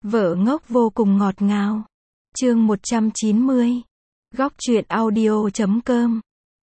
Vợ ngốc vô cùng ngọt ngào. Chương 190. Góc truyện audio.com.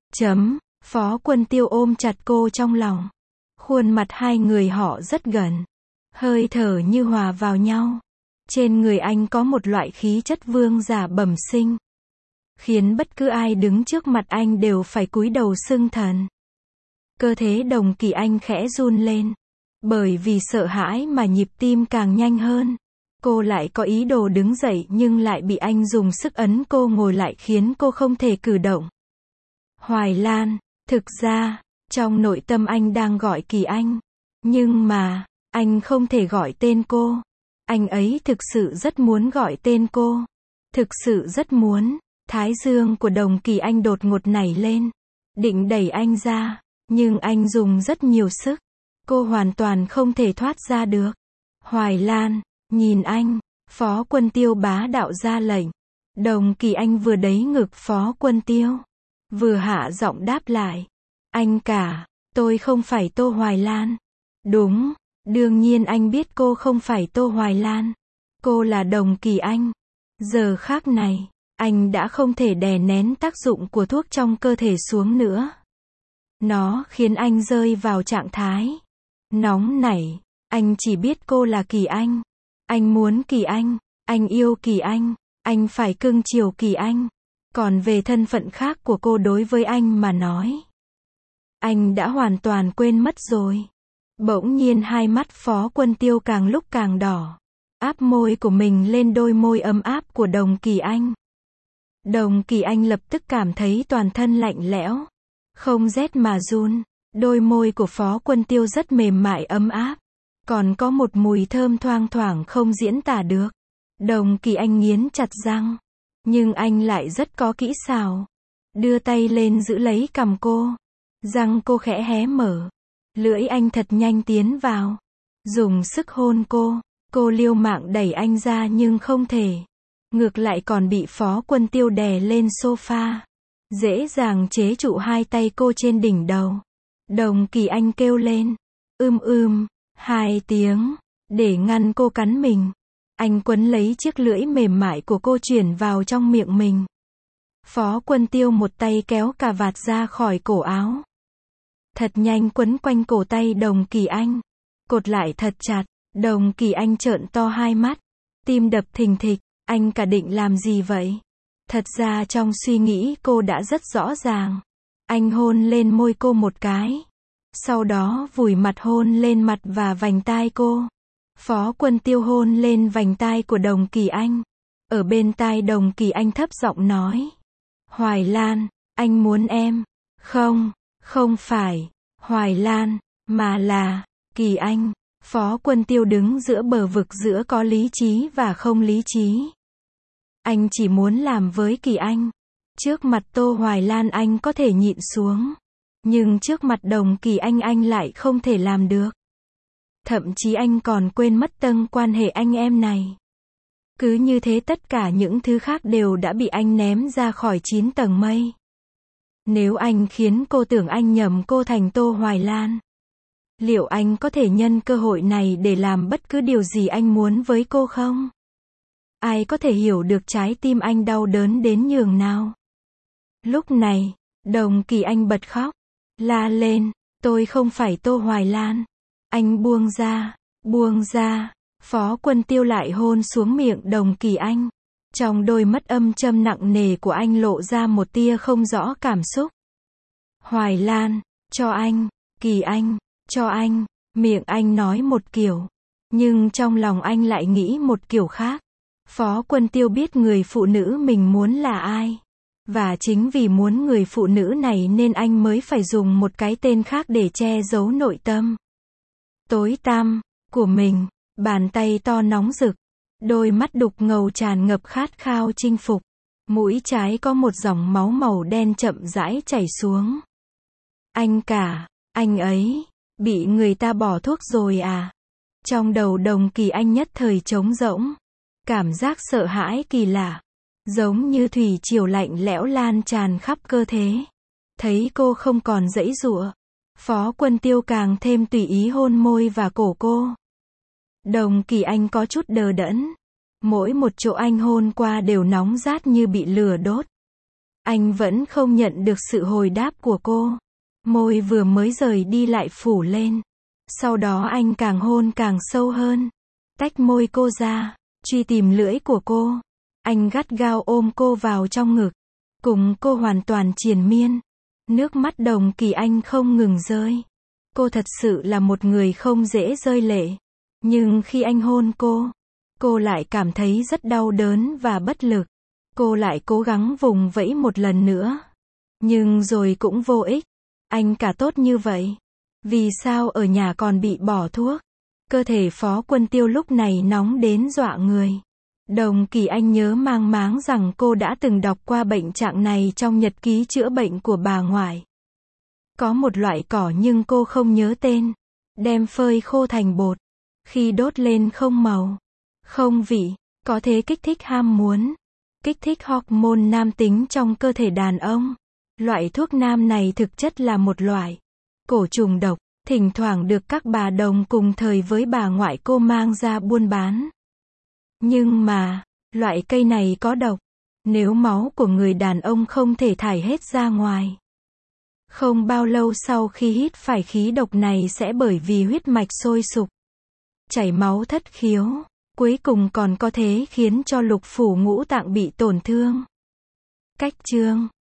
Phó Quân Tiêu ôm chặt cô trong lòng. Khuôn mặt hai người họ rất gần. Hơi thở như hòa vào nhau. Trên người anh có một loại khí chất vương giả bẩm sinh, khiến bất cứ ai đứng trước mặt anh đều phải cúi đầu xưng thần. Cơ thể Đồng Kỳ Anh khẽ run lên. Bởi vì sợ hãi mà nhịp tim càng nhanh hơn. Cô lại có ý đồ đứng dậy nhưng lại bị anh dùng sức ấn cô ngồi lại khiến cô không thể cử động. Hoài Lan, thực ra, trong nội tâm anh đang gọi Kỳ Anh. Nhưng mà, anh không thể gọi tên cô. Anh ấy thực sự rất muốn gọi tên cô. Thực sự rất muốn. Thái dương của Đồng Kỳ Anh đột ngột nảy lên. Định đẩy anh ra. Nhưng anh dùng rất nhiều sức. Cô hoàn toàn không thể thoát ra được. Hoài Lan, nhìn anh. Phó Quân Tiêu bá đạo ra lệnh. Đồng Kỳ Anh vừa đẩy ngực Phó Quân Tiêu, vừa hạ giọng đáp lại. Anh cả, tôi không phải Tô Hoài Lan. Đúng, đương nhiên anh biết cô không phải Tô Hoài Lan. Cô là Đồng Kỳ Anh. Giờ khắc này, anh đã không thể đè nén tác dụng của thuốc trong cơ thể xuống nữa. Nó khiến anh rơi vào trạng thái nóng nảy. Anh chỉ biết cô là Kỳ Anh. Anh muốn Kỳ Anh. Anh yêu Kỳ Anh. Anh phải cưng chiều Kỳ Anh. Còn về thân phận khác của cô đối với anh mà nói, anh đã hoàn toàn quên mất rồi. Bỗng nhiên hai mắt Phó Quân Tiêu càng lúc càng đỏ. Áp môi của mình lên đôi môi ấm áp của Đồng Kỳ Anh. Đồng Kỳ Anh lập tức cảm thấy toàn thân lạnh lẽo. Không rét mà run. Đôi môi của Phó Quân Tiêu rất mềm mại ấm áp. Còn có một mùi thơm thoang thoảng không diễn tả được. Đồng Kỳ Anh nghiến chặt răng. Nhưng anh lại rất có kỹ xảo. Đưa tay lên giữ lấy cằm cô. Răng cô khẽ hé mở. Lưỡi anh thật nhanh tiến vào. Dùng sức hôn cô. Cô liều mạng đẩy anh ra nhưng không thể. Ngược lại còn bị Phó Quân Tiêu đè lên sofa. Dễ dàng chế trụ hai tay cô trên đỉnh đầu. Đồng Kỳ Anh kêu lên. Hai tiếng. Để ngăn cô cắn mình. Anh quấn lấy chiếc lưỡi mềm mại của cô chuyển vào trong miệng mình. Phó Quân Tiêu một tay kéo cà vạt ra khỏi cổ áo. Thật nhanh quấn quanh cổ tay Đồng Kỳ Anh. Cột lại thật chặt. Đồng Kỳ Anh trợn to hai mắt. Tim đập thình thịch. Anh cả định làm gì vậy? Thật ra trong suy nghĩ cô đã rất rõ ràng. Anh hôn lên môi cô một cái. Sau đó vùi mặt hôn lên mặt và vành tai cô. Phó Quân Tiêu hôn lên vành tai của Đồng Kỳ Anh. Ở bên tai Đồng Kỳ Anh thấp giọng nói. Hoài Lan, anh muốn em. Không, không phải Hoài Lan, mà là Kỳ Anh. Phó Quân Tiêu đứng giữa bờ vực giữa có lý trí và không lý trí. Anh chỉ muốn làm với Kỳ Anh. Trước mặt Tô Hoài Lan anh có thể nhịn xuống. Nhưng trước mặt Đồng Kỳ Anh lại không thể làm được. Thậm chí anh còn quên mất tầng quan hệ anh em này. Cứ như thế tất cả những thứ khác đều đã bị anh ném ra khỏi 9 tầng mây. Nếu anh khiến cô tưởng anh nhầm cô thành Tô Hoài Lan, liệu anh có thể nhân cơ hội này để làm bất cứ điều gì anh muốn với cô không? Ai có thể hiểu được trái tim anh đau đớn đến nhường nào? Lúc này, Đồng Kỳ Anh bật khóc. La lên, tôi không phải Tô Hoài Lan. Anh buông ra, buông ra. Phó Quân Tiêu lại hôn xuống miệng Đồng Kỳ Anh. Trong đôi mắt âm châm nặng nề của anh lộ ra một tia không rõ cảm xúc. Hoài Lan, cho anh. Kỳ Anh, cho anh. Miệng anh nói một kiểu. Nhưng trong lòng anh lại nghĩ một kiểu khác. Phó Quân Tiêu biết người phụ nữ mình muốn là ai. Và chính vì muốn người phụ nữ này nên anh mới phải dùng một cái tên khác để che giấu nội tâm tối tăm của mình. Bàn tay to nóng rực. Đôi mắt đục ngầu tràn ngập khát khao chinh phục. Mũi trái có một dòng máu màu đen chậm rãi chảy xuống. Anh cả, anh ấy, bị người ta bỏ thuốc rồi à? Trong đầu Đồng Kỳ Anh nhất thời trống rỗng. Cảm giác sợ hãi kỳ lạ. Giống như thủy triều lạnh lẽo lan tràn khắp cơ thể. Thấy cô không còn giãy giụa. Phó Quân Tiêu càng thêm tùy ý hôn môi và cổ cô. Đồng Kỳ Anh có chút đờ đẫn. Mỗi một chỗ anh hôn qua đều nóng rát như bị lửa đốt. Anh vẫn không nhận được sự hồi đáp của cô. Môi vừa mới rời đi lại phủ lên. Sau đó anh càng hôn càng sâu hơn. Tách môi cô ra, truy tìm lưỡi của cô. Anh gắt gao ôm cô vào trong ngực. Cùng cô hoàn toàn triền miên. Nước mắt Đồng Kỳ Anh không ngừng rơi. Cô thật sự là một người không dễ rơi lệ. Nhưng khi anh hôn cô lại cảm thấy rất đau đớn và bất lực. Cô lại cố gắng vùng vẫy một lần nữa. Nhưng rồi cũng vô ích. Anh cả tốt như vậy. Vì sao ở nhà còn bị bỏ thuốc? Cơ thể Phó Quân Tiêu lúc này nóng đến dọa người. Đồng Kỳ Anh nhớ mang máng rằng cô đã từng đọc qua bệnh trạng này trong nhật ký chữa bệnh của bà ngoại. Có một loại cỏ nhưng cô không nhớ tên. Đem phơi khô thành bột. Khi đốt lên không màu, không vị, có thể kích thích ham muốn. Kích thích hormone nam tính trong cơ thể đàn ông. Loại thuốc nam này thực chất là một loại cổ trùng độc, thỉnh thoảng được các bà đồng cùng thời với bà ngoại cô mang ra buôn bán. Nhưng mà, loại cây này có độc. Nếu máu của người đàn ông không thể thải hết ra ngoài. Không bao lâu sau khi hít phải khí độc này sẽ bởi vì huyết mạch sôi sục, chảy máu thất khiếu. Cuối cùng còn có thể khiến cho lục phủ ngũ tạng bị tổn thương. Cách chương